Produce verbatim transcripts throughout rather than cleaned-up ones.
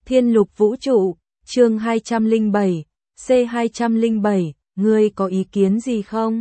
Thiên lục vũ trụ, chương hai trăm lẻ bảy, C hai trăm lẻ bảy, ngươi có ý kiến gì không?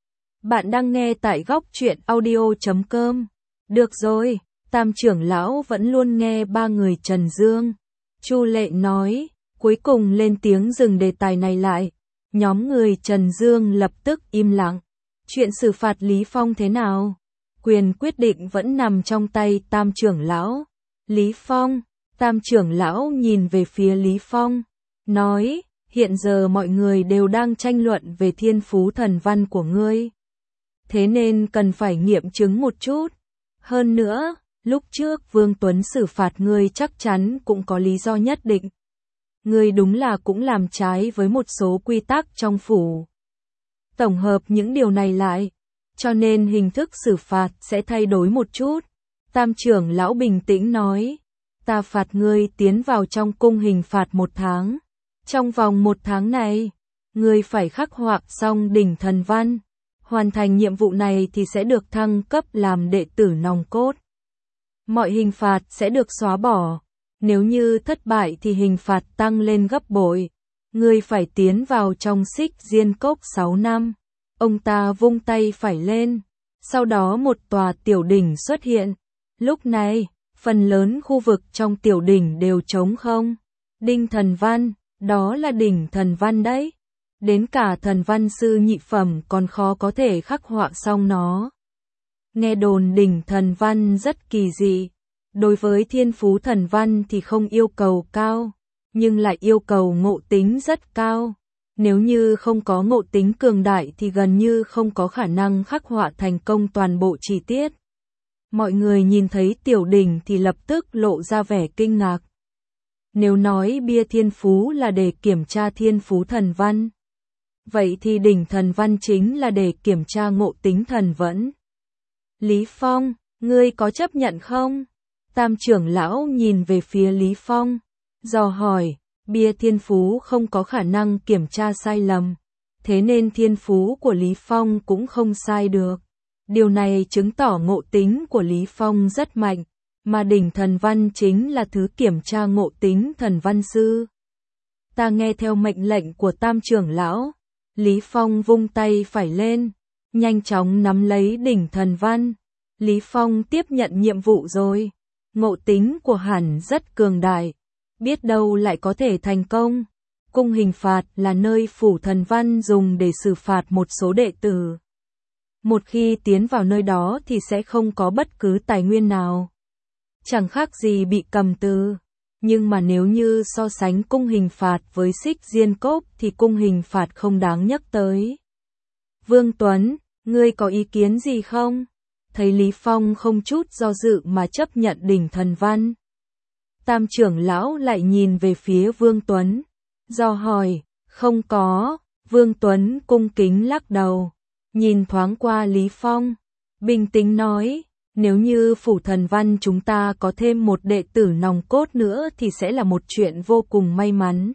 Bạn đang nghe tại góc truyện audio chấm com. Được rồi, Tam trưởng lão vẫn luôn nghe ba người Trần Dương. Chu Lệ nói, cuối cùng lên tiếng dừng đề tài này lại. Nhóm người Trần Dương lập tức im lặng. Chuyện xử phạt Lý Phong thế nào? Quyền quyết định vẫn nằm trong tay Tam trưởng lão. Lý Phong, Tam trưởng lão nhìn về phía Lý Phong, nói, hiện giờ mọi người đều đang tranh luận về thiên phú thần văn của ngươi. Thế nên cần phải nghiệm chứng một chút. Hơn nữa, lúc trước Vương Tuấn xử phạt ngươi chắc chắn cũng có lý do nhất định. Ngươi đúng là cũng làm trái với một số quy tắc trong phủ. Tổng hợp những điều này lại, cho nên hình thức xử phạt sẽ thay đổi một chút. Tam trưởng lão bình tĩnh nói, ta phạt ngươi tiến vào trong cung hình phạt một tháng. Trong vòng một tháng này, ngươi phải khắc họa xong đỉnh thần văn. Hoàn thành nhiệm vụ này thì sẽ được thăng cấp làm đệ tử nòng cốt. Mọi hình phạt sẽ được xóa bỏ. Nếu như thất bại thì hình phạt tăng lên gấp bội. Ngươi phải tiến vào trong Xích Diên Cốc sáu năm. Ông ta vung tay phải lên. Sau đó một tòa tiểu đỉnh xuất hiện. Lúc này, phần lớn khu vực trong tiểu đỉnh đều trống không. Đinh thần văn, đó là đỉnh thần văn đấy. Đến cả thần văn sư nhị phẩm còn khó có thể khắc họa xong nó. Nghe đồn đỉnh thần văn rất kỳ dị. Đối với thiên phú thần văn thì không yêu cầu cao, nhưng lại yêu cầu ngộ tính rất cao. Nếu như không có ngộ tính cường đại thì gần như không có khả năng khắc họa thành công toàn bộ chi tiết. Mọi người nhìn thấy tiểu đỉnh thì lập tức lộ ra vẻ kinh ngạc. Nếu nói bia thiên phú là để kiểm tra thiên phú thần văn, vậy thì đỉnh thần văn chính là để kiểm tra ngộ tính thần vẫn. Lý Phong, ngươi có chấp nhận không? Tam trưởng lão nhìn về phía Lý Phong, dò hỏi, bia thiên phú không có khả năng kiểm tra sai lầm, thế nên thiên phú của Lý Phong cũng không sai được. Điều này chứng tỏ ngộ tính của Lý Phong rất mạnh, mà đỉnh thần văn chính là thứ kiểm tra ngộ tính thần văn sư. Ta nghe theo mệnh lệnh của Tam trưởng lão. Lý Phong vung tay phải lên, nhanh chóng nắm lấy đỉnh thần văn. Lý Phong tiếp nhận nhiệm vụ rồi. Ngộ tính của hắn rất cường đại, biết đâu lại có thể thành công. Cung hình phạt là nơi phủ thần văn dùng để xử phạt một số đệ tử. Một khi tiến vào nơi đó thì sẽ không có bất cứ tài nguyên nào. Chẳng khác gì bị cầm tù. Nhưng mà nếu như so sánh cung hình phạt với Xích Diên Cốc thì cung hình phạt không đáng nhắc tới. Vương Tuấn, ngươi có ý kiến gì không? Thấy Lý Phong không chút do dự mà chấp nhận đỉnh thần văn. Tam trưởng lão lại nhìn về phía Vương Tuấn, do hỏi, không có. Vương Tuấn cung kính lắc đầu, nhìn thoáng qua Lý Phong, bình tĩnh nói, nếu như phủ thần văn chúng ta có thêm một đệ tử nòng cốt nữa thì sẽ là một chuyện vô cùng may mắn.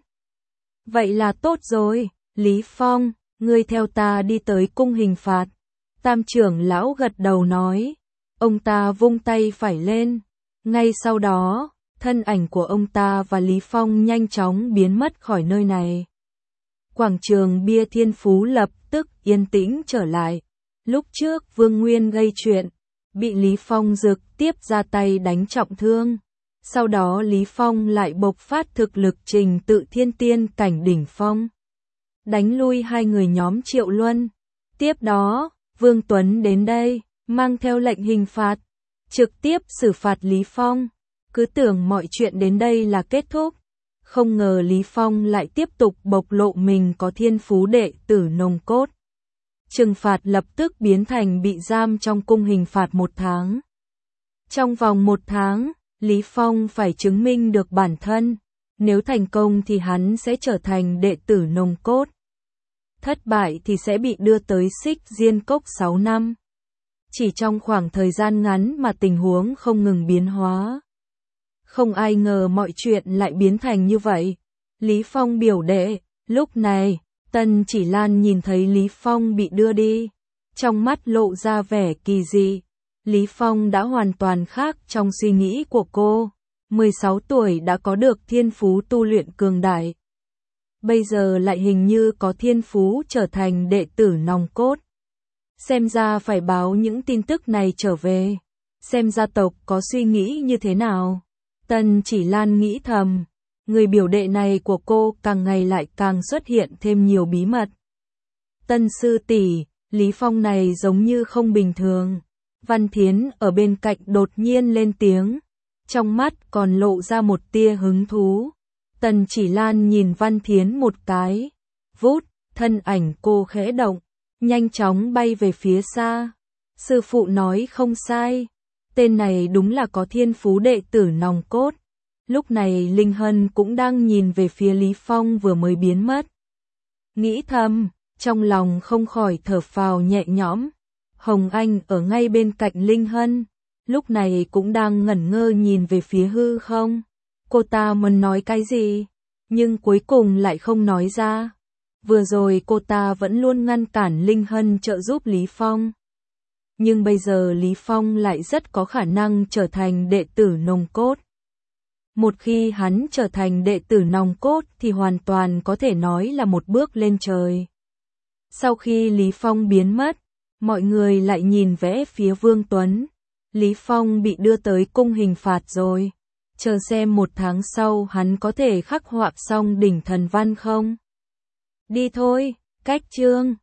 Vậy là tốt rồi, Lý Phong, ngươi theo ta đi tới cung hình phạt. Tam trưởng lão gật đầu nói, ông ta vung tay phải lên. Ngay sau đó, thân ảnh của ông ta và Lý Phong nhanh chóng biến mất khỏi nơi này. Quảng trường bia thiên phú lập tức yên tĩnh trở lại. Lúc trước Vương Nguyên gây chuyện, bị Lý Phong trực tiếp ra tay đánh trọng thương. Sau đó Lý Phong lại bộc phát thực lực trình tự thiên tiên cảnh đỉnh phong, đánh lui hai người nhóm Triệu Luân. Tiếp đó, Vương Tuấn đến đây, mang theo lệnh hình phạt, trực tiếp xử phạt Lý Phong. Cứ tưởng mọi chuyện đến đây là kết thúc, không ngờ Lý Phong lại tiếp tục bộc lộ mình có thiên phú đệ tử nòng cốt. Trừng phạt lập tức biến thành bị giam trong cung hình phạt một tháng. Trong vòng một tháng, Lý Phong phải chứng minh được bản thân, nếu thành công thì hắn sẽ trở thành đệ tử nòng cốt. Thất bại thì sẽ bị đưa tới Xích Diên Cốc sáu năm. Chỉ trong khoảng thời gian ngắn mà tình huống không ngừng biến hóa. Không ai ngờ mọi chuyện lại biến thành như vậy. Lý Phong biểu đệ, lúc này, Tân Chỉ Lan nhìn thấy Lý Phong bị đưa đi. Trong mắt lộ ra vẻ kỳ dị. Lý Phong đã hoàn toàn khác trong suy nghĩ của cô. mười sáu tuổi đã có được thiên phú tu luyện cường đại. Bây giờ lại hình như có thiên phú trở thành đệ tử nòng cốt. Xem ra phải báo những tin tức này trở về. Xem gia tộc có suy nghĩ như thế nào. Tần Chỉ Lan nghĩ thầm. Người biểu đệ này của cô càng ngày lại càng xuất hiện thêm nhiều bí mật. Tân sư tỷ, Lý Phong này giống như không bình thường. Văn Thiến ở bên cạnh đột nhiên lên tiếng. Trong mắt còn lộ ra một tia hứng thú. Tần Chỉ Lan nhìn Văn Thiến một cái. Vút, thân ảnh cô khẽ động. Nhanh chóng bay về phía xa. Sư phụ nói không sai. Tên này đúng là có thiên phú đệ tử nòng cốt. Lúc này Linh Hân cũng đang nhìn về phía Lý Phong vừa mới biến mất. Nghĩ thầm, trong lòng không khỏi thở phào nhẹ nhõm. Hồng Anh ở ngay bên cạnh Linh Hân. Lúc này cũng đang ngẩn ngơ nhìn về phía hư không. Cô ta muốn nói cái gì, nhưng cuối cùng lại không nói ra. Vừa rồi cô ta vẫn luôn ngăn cản Linh Hân trợ giúp Lý Phong. Nhưng bây giờ Lý Phong lại rất có khả năng trở thành đệ tử nòng cốt. Một khi hắn trở thành đệ tử nòng cốt thì hoàn toàn có thể nói là một bước lên trời. Sau khi Lý Phong biến mất, mọi người lại nhìn về phía Vương Tuấn. Lý Phong bị đưa tới cung hình phạt rồi. Chờ xem một tháng sau hắn có thể khắc họa xong đỉnh thần văn không? Đi thôi, cách chương.